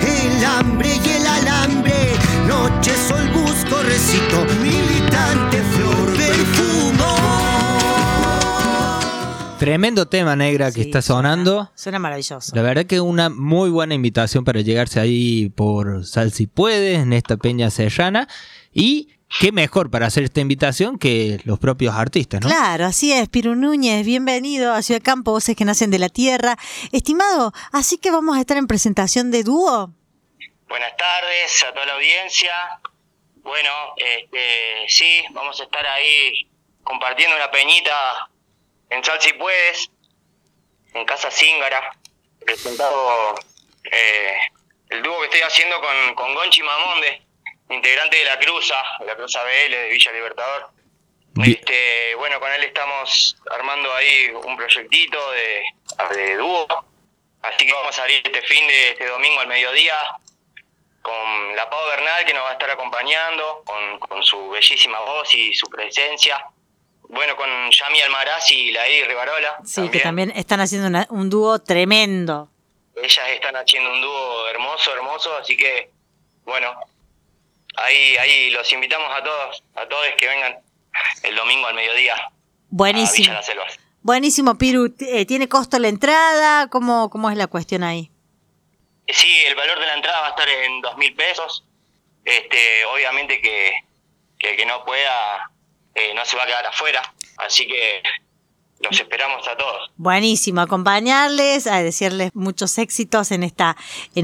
Tremendo tema, Negra, que Sí, está sonando. Suena maravilloso. La verdad que es una muy buena invitación para llegarse ahí por Sal Si Puedes, en esta peña serrana. Y qué mejor para hacer esta invitación que los propios artistas, ¿no? Claro, así es, Piru Núñez, bienvenido a Ciudad Campo, voces que nacen de la tierra. Estimado, así que vamos a estar en presentación de dúo. Buenas tardes a toda la audiencia. Bueno, sí, vamos a estar ahí compartiendo una peñita en Sal Si Puedes, en Casa Zíngara, presentado el dúo que estoy haciendo con Gonchi Mamonde, integrante de La Cruza BL de Villa Libertador. Bueno, con él estamos armando ahí un proyectito de dúo, así que vamos a salir este domingo al mediodía con la Pau Bernal, que nos va a estar acompañando con su bellísima voz y su presencia. Bueno, con Yami Almaraz y la Edi Rivarola. Sí, que también están haciendo un dúo tremendo. Ellas están haciendo un dúo hermoso, así que, bueno, ahí los invitamos a todos que vengan el domingo al mediodía. Buenísimo. A Villa Las Selvas. Buenísimo, Piru. ¿Tiene costo la entrada? ¿Cómo es la cuestión ahí? Sí, el valor de la entrada va a estar en 2.000 pesos. Obviamente que el que no pueda no se va a quedar afuera, así que los esperamos a todos. Buenísimo, acompañarles, a desearles muchos éxitos en esta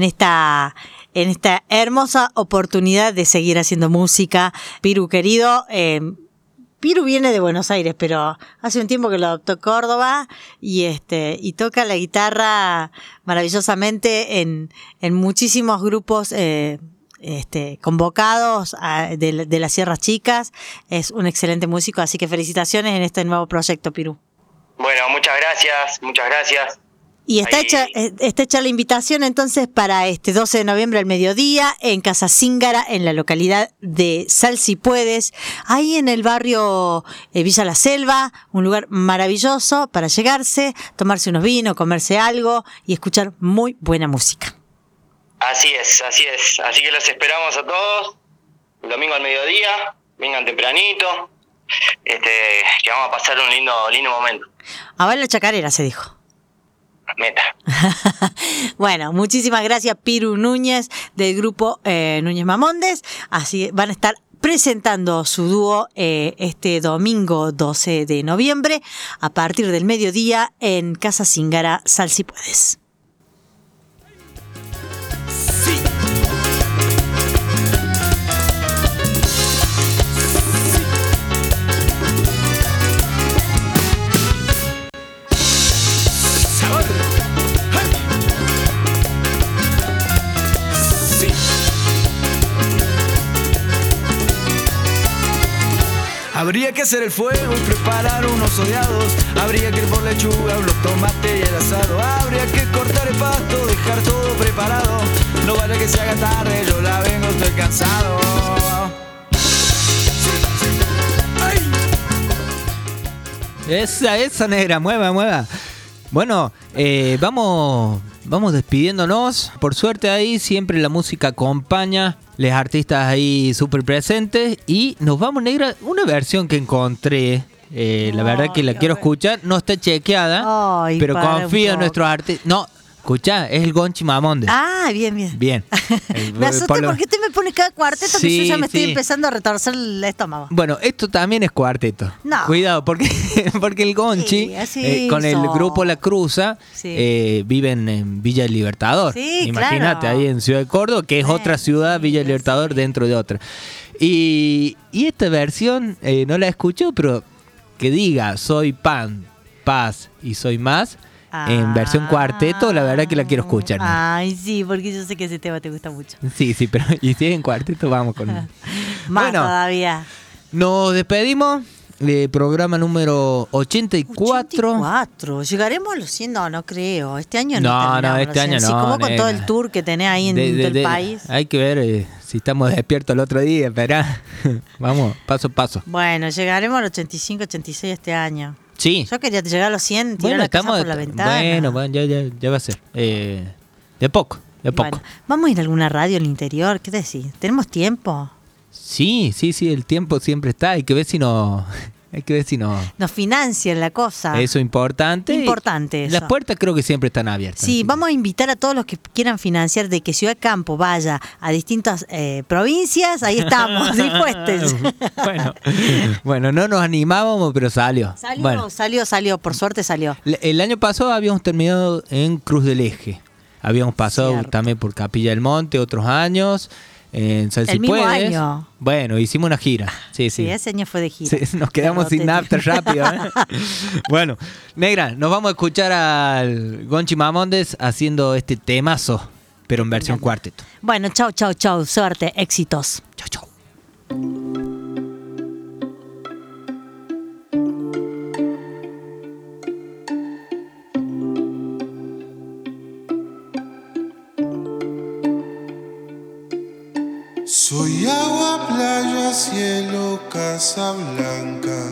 hermosa oportunidad de seguir haciendo música. Piru, querido, Piru viene de Buenos Aires, pero hace un tiempo que lo adoptó Córdoba y toca la guitarra maravillosamente en muchísimos grupos convocados de las Sierras Chicas. Es un excelente músico, así que felicitaciones en este nuevo proyecto, Piru. Bueno, muchas gracias. Y está hecha la invitación entonces para este 12 de noviembre al mediodía en Casa Zíngara, en la localidad de Sal Si Puedes, ahí en el barrio Villa La Selva, un lugar maravilloso para llegarse, tomarse unos vinos, comerse algo y escuchar muy buena música. Así es. Así que los esperamos a todos el domingo al mediodía. Vengan tempranito, que vamos a pasar un lindo momento. A bailar la chacarera, se dijo. Meta. Bueno, muchísimas gracias, Piru Núñez del grupo Núñez Mamondes. Así van a estar presentando su dúo este domingo 12 de noviembre a partir del mediodía en Casa Zíngara, Sal Si Puedes. Habría que hacer el fuego y preparar unos odiados. Habría que ir por lechuga, los tomates y el asado. Habría que cortar el pasto, dejar todo preparado. No vale que se haga tarde, yo la vengo, estoy cansado. Esa negra, mueva. Bueno, vamos despidiéndonos. Por suerte ahí siempre la música acompaña, los artistas ahí súper presentes. Y nos vamos, negra, una versión que encontré. La verdad que la quiero escuchar. No está chequeada, pero confío en nuestros artistas. No, escuchá, es el Gonchi Mamonde. Ah, bien. Me asusté porque usted me pone cada cuarteto que yo ya me estoy empezando a retorcer el estómago. Bueno, esto también es cuarteto. No. Cuidado, porque el Gonchi, con el grupo La Cruza, viven en Villa Libertador. Sí, imagínate, ahí en Ciudad de Córdoba, que es otra ciudad, Villa Libertador, dentro de otra. Y esta versión no la escucho, pero que diga soy pan, paz y soy más. En versión cuarteto, la verdad que la quiero escuchar, ¿no? Ay, sí, porque yo sé que ese tema te gusta mucho. Sí, pero y si es en cuarteto, vamos con... Más todavía. Nos despedimos. Programa número 84. 84. ¿Llegaremos a los 100? No creo. Este año no este año no. Sí, como con todo el tour que tenés ahí en el país. Hay que ver si estamos despiertos el otro día, esperá. Vamos, paso a paso. Bueno, llegaremos a los 85, 86 este año. Sí. Yo quería llegar a los 100, tirar la casa por la ventana. Bueno, ya va a ser. De poco. Bueno, ¿vamos a ir a alguna radio al interior? ¿Qué decís? ¿Tenemos tiempo? Sí, el tiempo siempre está. Hay que ver si nos Hay que ver si no. Nos financian la cosa. Eso es importante. Importante eso. Las puertas creo que siempre están abiertas. Sí, vamos a invitar a todos los que quieran financiar de que Ciudad Campo vaya a distintas provincias. Ahí estamos, dispuestos. Bueno, no nos animábamos, pero salió. Salió, por suerte salió. El año pasado habíamos terminado en Cruz del Eje. Habíamos pasado también por Capilla del Monte otros años. En Sal Si El mismo Puedes. año. Bueno, hicimos una gira. Sí. Ese año fue de gira. Sí, nos quedamos sin after rápido. Bueno, Negra, nos vamos a escuchar al Gonchi Mamondes haciendo este temazo, pero en versión cuarteto. Bueno, chau. Suerte, éxitos. Chau. Soy agua, playa, cielo, casa blanca.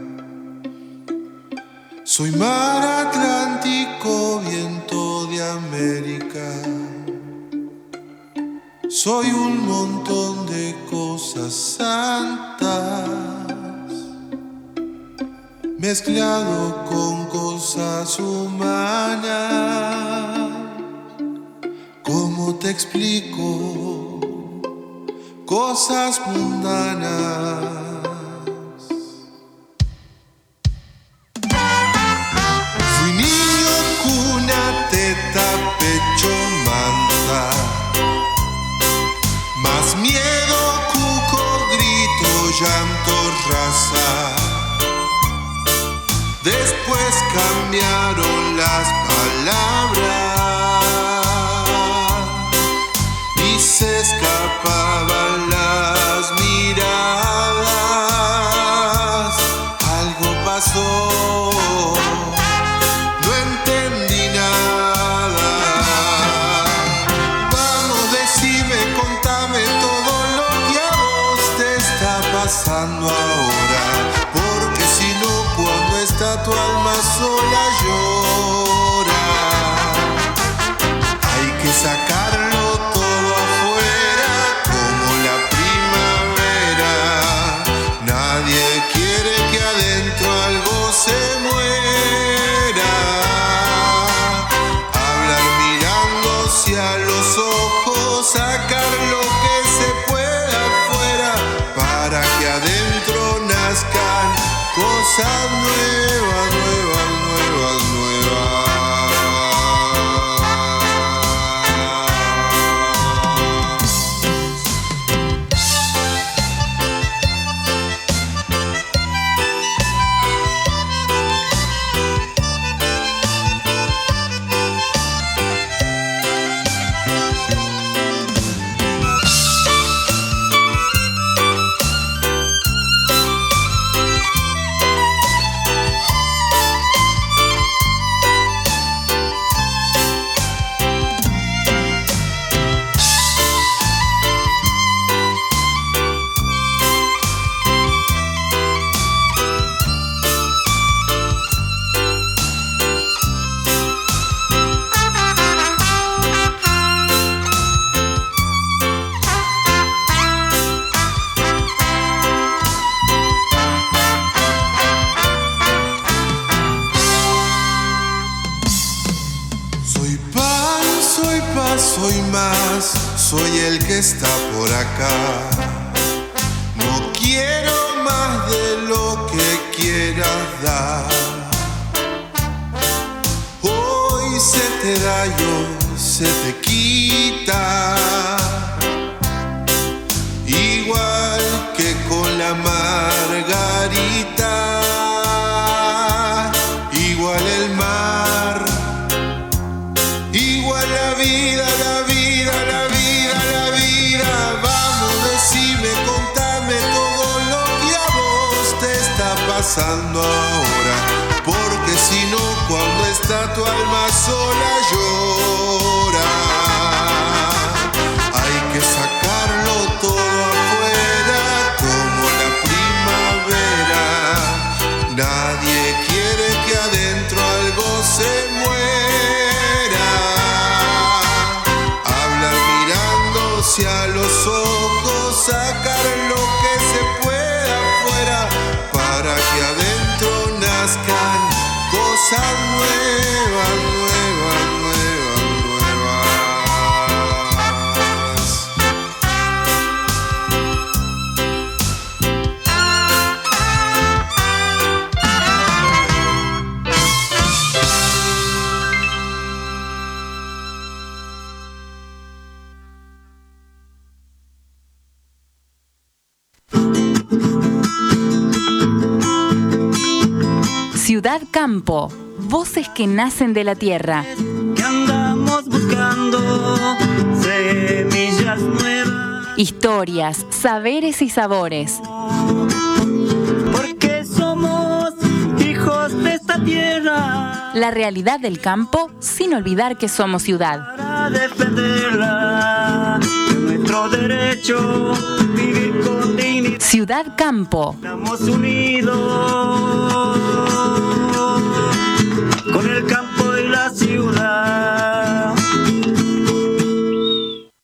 Soy mar Atlántico, viento de América. Soy un montón de cosas santas, mezclado con cosas humanas. ¿Cómo te explico? Cosas mundanas. Fui niño, cuna, teta, pecho, manta. Más miedo, cuco, grito, llanto, raza. Después cambiaron las palabras y se escapaban las miradas. Algo pasó, no entendí nada. Vamos, decime, contame todo lo que a vos te está pasando ahora, porque si no, cuando está tu alma sola llora. Hay que sacarlo todo afuera como la primavera. Nadie quiere que adentro algo se muera. Hablar mirándose a los ojos, sacar lo que se pueda afuera para que adentro nazcan cosas nuevas, nuevas, nuevas, nuevas. Soy más, soy el que está por acá. No quiero más de lo que quieras dar. Hoy se te da y hoy se te quita. Igual que con la margarita. Igual el mar. Igual la vida, la vida, la vida, la vida. Vamos, decime, contame todo lo que a vos te está pasando ahora, porque si no, cuando está tu alma sola llora. Hay que sacarlo todo afuera como la primavera. Nadie quiere que adentro algo se muera. A los ojos, sacar lo que se pueda afuera para que adentro nazcan cosas nuevas, nuevas, nuevas, Ciudad Campo, voces que nacen de la tierra. Que andamos buscando semillas nuevas. Historias, saberes y sabores. Porque somos hijos de esta tierra. La realidad del campo sin olvidar que somos ciudad. Para defenderla, nuestro derecho, vivir con dignidad. Ciudad Campo. Estamos unidos con el